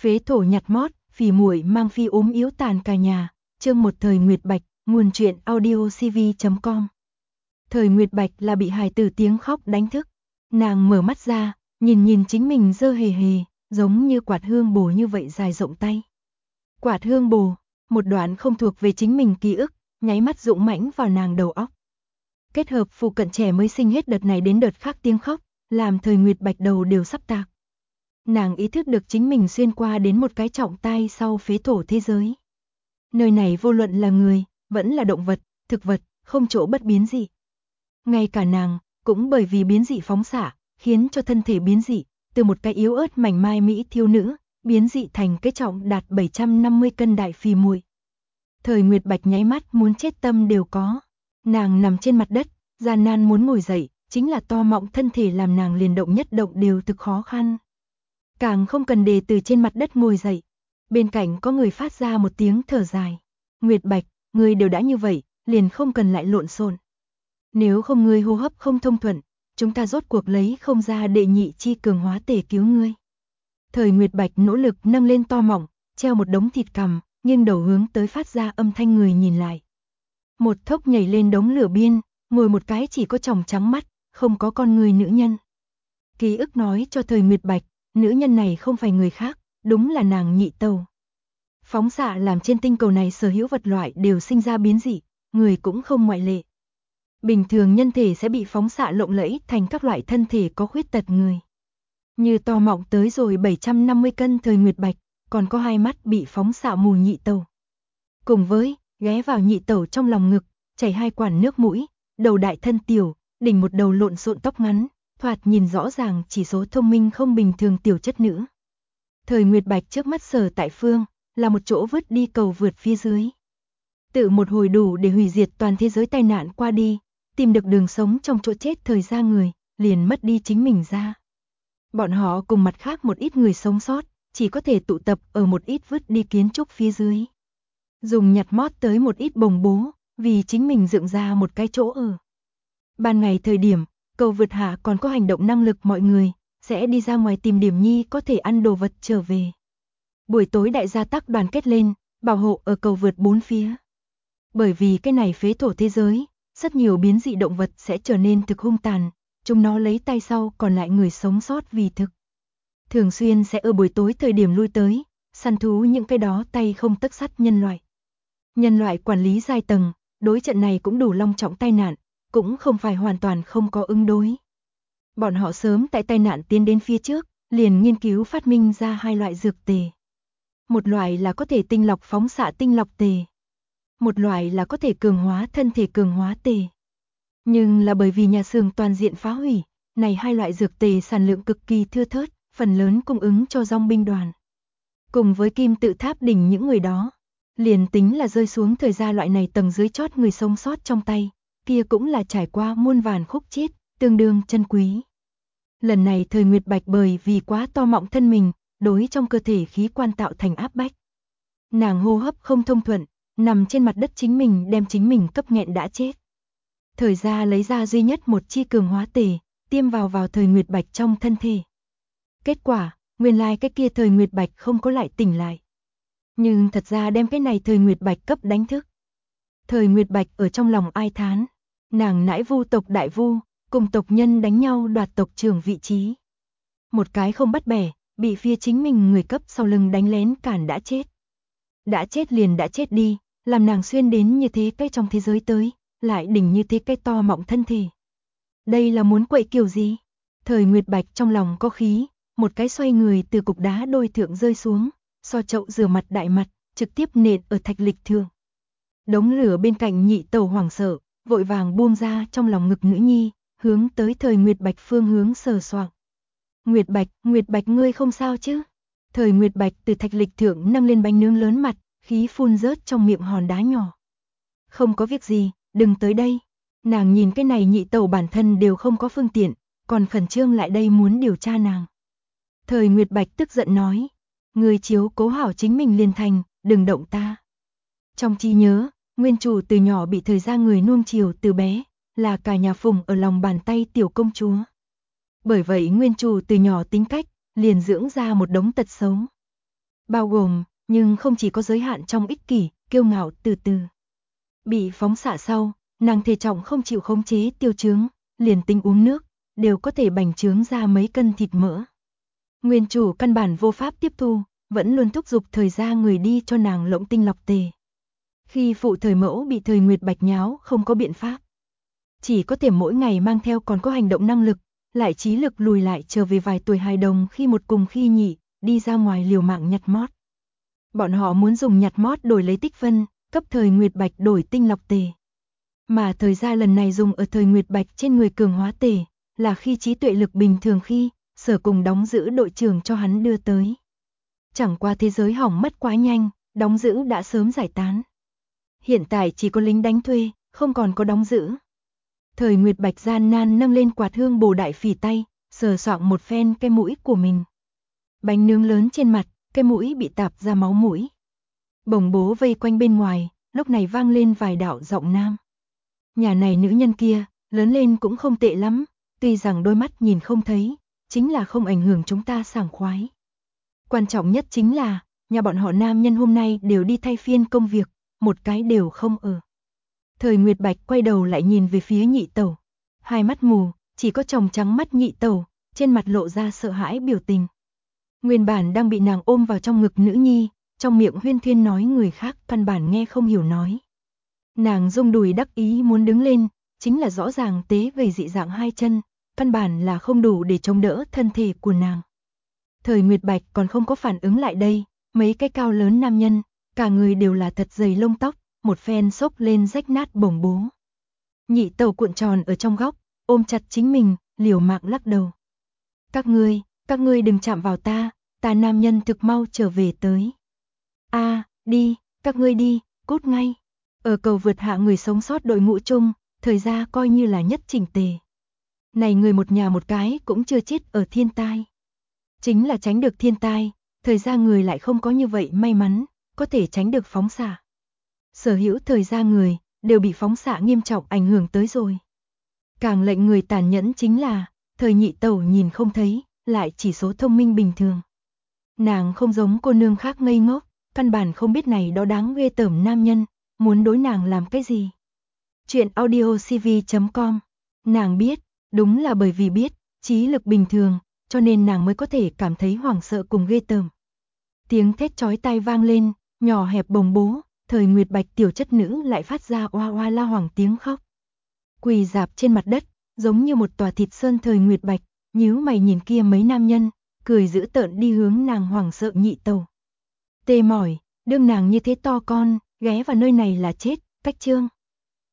Phế thổ nhặt mót, phỉ muội mang phi ốm yếu tàn cả nhà. Chương 1. Thời Nguyệt Bạch, nguồn truyện audiocv.com. Thời Nguyệt Bạch là bị hài tử tiếng khóc đánh thức. Nàng mở mắt ra, nhìn chính mình dơ hề hề, giống như quạt hương bồ như vậy dài rộng tay. Quạt hương bồ, một đoạn không thuộc về chính mình ký ức, nháy mắt dũng mãnh vào nàng đầu óc. Kết hợp phụ cận trẻ mới sinh hết đợt này đến đợt khác tiếng khóc, làm Thời Nguyệt Bạch đầu đều sắp tạc. Nàng ý thức được chính mình xuyên qua đến một cái trọng tai sau phế thổ thế giới. Nơi này vô luận là người, vẫn là động vật, thực vật, không chỗ bất biến dị. Ngay cả nàng, cũng bởi vì biến dị phóng xạ, khiến cho thân thể biến dị, từ một cái yếu ớt mảnh mai mỹ thiếu nữ, biến dị thành cái trọng đạt 750 cân đại phì muội. Thời Nguyệt Bạch nháy mắt muốn chết tâm đều có. Nàng nằm trên mặt đất, gian nan muốn ngồi dậy, chính là to mọng thân thể làm nàng liền động nhất động đều thực khó khăn. Càng không cần để từ trên mặt đất ngồi dậy. Bên cạnh có người phát ra một tiếng thở dài. Nguyệt Bạch, ngươi đều đã như vậy, liền không cần lại lộn xộn. Nếu không ngươi hô hấp không thông thuận, chúng ta rốt cuộc lấy không ra đệ nhị chi cường hóa tể cứu ngươi. Thời Nguyệt Bạch nỗ lực nâng lên to mọng, treo một đống thịt cằm, nghiêng đầu hướng tới phát ra âm thanh người nhìn lại. Một thốc nhảy lên đống lửa biên, ngồi một cái chỉ có tròng trắng mắt, không có con người nữ nhân. Ký ức nói cho Thời Nguyệt Bạch, nữ nhân này không phải người khác, đúng là nàng Nhị Tẩu. Phóng xạ làm trên tinh cầu này sở hữu vật loại đều sinh ra biến dị, người cũng không ngoại lệ. Bình thường nhân thể sẽ bị phóng xạ lộng lẫy thành các loại thân thể có khuyết tật người. Như to mọng tới rồi 750 cân Thời Nguyệt Bạch, còn có hai mắt bị phóng xạ mù Nhị Tẩu. Cùng với, ghé vào Nhị Tẩu trong lòng ngực, chảy hai quản nước mũi, đầu đại thân tiểu, đỉnh một đầu lộn xộn tóc ngắn, thoạt nhìn rõ ràng chỉ số thông minh không bình thường tiểu chất nữ. Thời Nguyệt Bạch trước mắt sở tại phương, là một chỗ vứt đi cầu vượt phía dưới. Tự một hồi đủ để hủy diệt toàn thế giới tai nạn qua đi, tìm được đường sống trong chỗ chết thời gian người, liền mất đi chính mình ra. Bọn họ cùng mặt khác một ít người sống sót, chỉ có thể tụ tập ở một ít vứt đi kiến trúc phía dưới. Dùng nhặt mót tới một ít bồng bố, vì chính mình dựng ra một cái chỗ ở. Ban ngày thời điểm, cầu vượt hạ còn có hành động năng lực mọi người, sẽ đi ra ngoài tìm điểm nhi có thể ăn đồ vật trở về. Buổi tối đại gia tác đoàn kết lên, bảo hộ ở cầu vượt bốn phía. Bởi vì cái này phế thổ thế giới, rất nhiều biến dị động vật sẽ trở nên thực hung tàn, chúng nó lấy tay sau còn lại người sống sót vì thực. Thường xuyên sẽ ở buổi tối thời điểm lui tới, săn thú những cái đó tay không tấc sắt nhân loại. Nhân loại quản lý giai tầng, đối trận này cũng đủ long trọng tai nạn, cũng không phải hoàn toàn không có ứng đối. Bọn họ sớm tại tai nạn tiến đến phía trước, liền nghiên cứu phát minh ra hai loại dược tề. Một loại là có thể tinh lọc phóng xạ tinh lọc tề. Một loại là có thể cường hóa thân thể cường hóa tề. Nhưng là bởi vì nhà xưởng toàn diện phá hủy, này hai loại dược tề sản lượng cực kỳ thưa thớt, phần lớn cung ứng cho dòng binh đoàn. Cùng với kim tự tháp đỉnh những người đó, liền tính là rơi xuống thời gian loại này tầng dưới chót người sống sót trong tay, kia cũng là trải qua muôn vàn khúc chết, tương đương chân quý. Lần này Thời Nguyệt Bạch bởi vì quá to mọng thân mình, đối trong cơ thể khí quan tạo thành áp bách. Nàng hô hấp không thông thuận, nằm trên mặt đất chính mình đem chính mình cấp nghẹn đã chết. Thời gia lấy ra duy nhất một chi cường hóa tề, tiêm vào Thời Nguyệt Bạch trong thân thể. Kết quả, nguyên lai cái kia Thời Nguyệt Bạch không có lại tỉnh lại. Nhưng thật ra đem cái này Thời Nguyệt Bạch cấp đánh thức. Thời Nguyệt Bạch ở trong lòng ai thán, nàng nãi vu tộc đại vu, cùng tộc nhân đánh nhau đoạt tộc trưởng vị trí. Một cái không bắt bẻ, bị phía chính mình người cấp sau lưng đánh lén cản đã chết. Đã chết liền đã chết đi, làm nàng xuyên đến như thế cái trong thế giới tới, lại đỉnh như thế cái to mọng thân thể. Đây là muốn quậy kiểu gì? Thời Nguyệt Bạch trong lòng có khí, một cái xoay người từ cục đá đôi thượng rơi xuống, so chậu rửa mặt đại mặt, trực tiếp nện ở thạch lịch thượng. Đống lửa bên cạnh Nhị Tẩu hoảng sợ, vội vàng buông ra trong lòng ngực nữ nhi, hướng tới Thời Nguyệt Bạch phương hướng sờ soạng. Nguyệt Bạch ngươi không sao chứ? Thời Nguyệt Bạch từ thạch lịch thượng nâng lên bánh nướng lớn mặt, khí phun rớt trong miệng hòn đá nhỏ. Không có việc gì, đừng tới đây. Nàng nhìn cái này Nhị Tẩu bản thân đều không có phương tiện, còn khẩn trương lại đây muốn điều tra nàng. Thời Nguyệt Bạch tức giận nói, ngươi chiếu cố hảo chính mình liền thành, đừng động ta. Trong trí nhớ, nguyên chủ từ nhỏ bị thời gia người nuông chiều từ bé, là cả nhà phụng ở lòng bàn tay tiểu công chúa. Bởi vậy nguyên chủ từ nhỏ tính cách, liền dưỡng ra một đống tật xấu. bao gồm, nhưng không chỉ có giới hạn trong ích kỷ, kiêu ngạo từ từ. Bị phóng xạ sau, nàng thể trọng không chịu khống chế tiêu chướng, liền tính uống nước, đều có thể bành trướng ra mấy cân thịt mỡ. Nguyên chủ căn bản vô pháp tiếp thu, vẫn luôn thúc giục thời gia người đi cho nàng lộng tinh lọc tề. Khi phụ thời mẫu bị thời Nguyệt Bạch nháo không có biện pháp. Chỉ có thể mỗi ngày mang theo còn có hành động năng lực, lại trí lực lùi lại trở về vài tuổi hài đồng khi một cùng khi nhị, đi ra ngoài liều mạng nhặt mót. Bọn họ muốn dùng nhặt mót đổi lấy tích phân, cấp thời Nguyệt Bạch đổi tinh lọc tề. Mà thời gia lần này dùng ở thời Nguyệt Bạch trên người cường hóa tề, là khi trí tuệ lực bình thường khi, Sở cùng đóng giữ đội trưởng cho hắn đưa tới. Chẳng qua thế giới hỏng mất quá nhanh, đóng giữ đã sớm giải tán. Hiện tại chỉ có lính đánh thuê, không còn có đóng giữ. Thời Nguyệt Bạch gian nan nâng lên quạt hương bồ đại phỉ tay, sờ soạng một phen cái mũi của mình. Bánh nướng lớn trên mặt, cái mũi bị tạp ra máu mũi. Bồng bố vây quanh bên ngoài, lúc này vang lên vài đạo giọng nam. Nhà này nữ nhân kia, lớn lên cũng không tệ lắm, tuy rằng đôi mắt nhìn không thấy, chính là không ảnh hưởng chúng ta sảng khoái. Quan trọng nhất chính là, nhà bọn họ nam nhân hôm nay đều đi thay phiên công việc, một cái đều không ở. Thời Nguyệt Bạch quay đầu lại nhìn về phía nhị tẩu. Hai mắt mù, chỉ có tròng trắng mắt nhị tẩu, trên mặt lộ ra sợ hãi biểu tình. Nguyên bản đang bị nàng ôm vào trong ngực nữ nhi, trong miệng huyên thuyên nói người khác căn bản nghe không hiểu nói. Nàng rung đùi đắc ý muốn đứng lên, chính là rõ ràng tế về dị dạng hai chân, căn bản là không đủ để chống đỡ thân thể của nàng. Thời Nguyệt Bạch còn không có phản ứng lại đây, mấy cái cao lớn nam nhân, cả người đều là thật dày lông tóc, một phen xốc lên rách nát bổng bố. Nhị tẩu cuộn tròn ở trong góc, ôm chặt chính mình, liều mạng lắc đầu. Các ngươi đừng chạm vào ta nam nhân thực mau trở về tới. Đi, các ngươi đi, cút ngay. Ở cầu vượt hạ người sống sót đội ngũ chung, thời gia coi như là nhất chỉnh tề. Này người một nhà một cái cũng chưa chết ở thiên tai. Chính là tránh được thiên tai, thời gia người lại không có như vậy may mắn, có thể tránh được phóng xạ. Sở hữu thời gia người, đều bị phóng xạ nghiêm trọng ảnh hưởng tới rồi. Càng lệnh người tàn nhẫn chính là, thời nhị tẩu nhìn không thấy, lại chỉ số thông minh bình thường. Nàng không giống cô nương khác ngây ngốc, căn bản không biết này đó đáng ghê tởm nam nhân, muốn đối nàng làm cái gì. Chuyện audiocv.com. Nàng biết, đúng là bởi vì biết, trí lực bình thường, cho nên nàng mới có thể cảm thấy hoảng sợ cùng ghê tởm. Tiếng thét chói tai vang lên, nhỏ hẹp bồng bố, thời Nguyệt Bạch tiểu chất nữ lại phát ra oa oa la hoảng tiếng khóc. Quỳ rạp trên mặt đất, giống như một tòa thịt sơn thời Nguyệt Bạch, nhíu mày nhìn kia mấy nam nhân, cười dữ tợn đi hướng nàng hoảng sợ nhị tẩu. Tê mỏi, đương nàng như thế to con, ghé vào nơi này là chết, cách chương.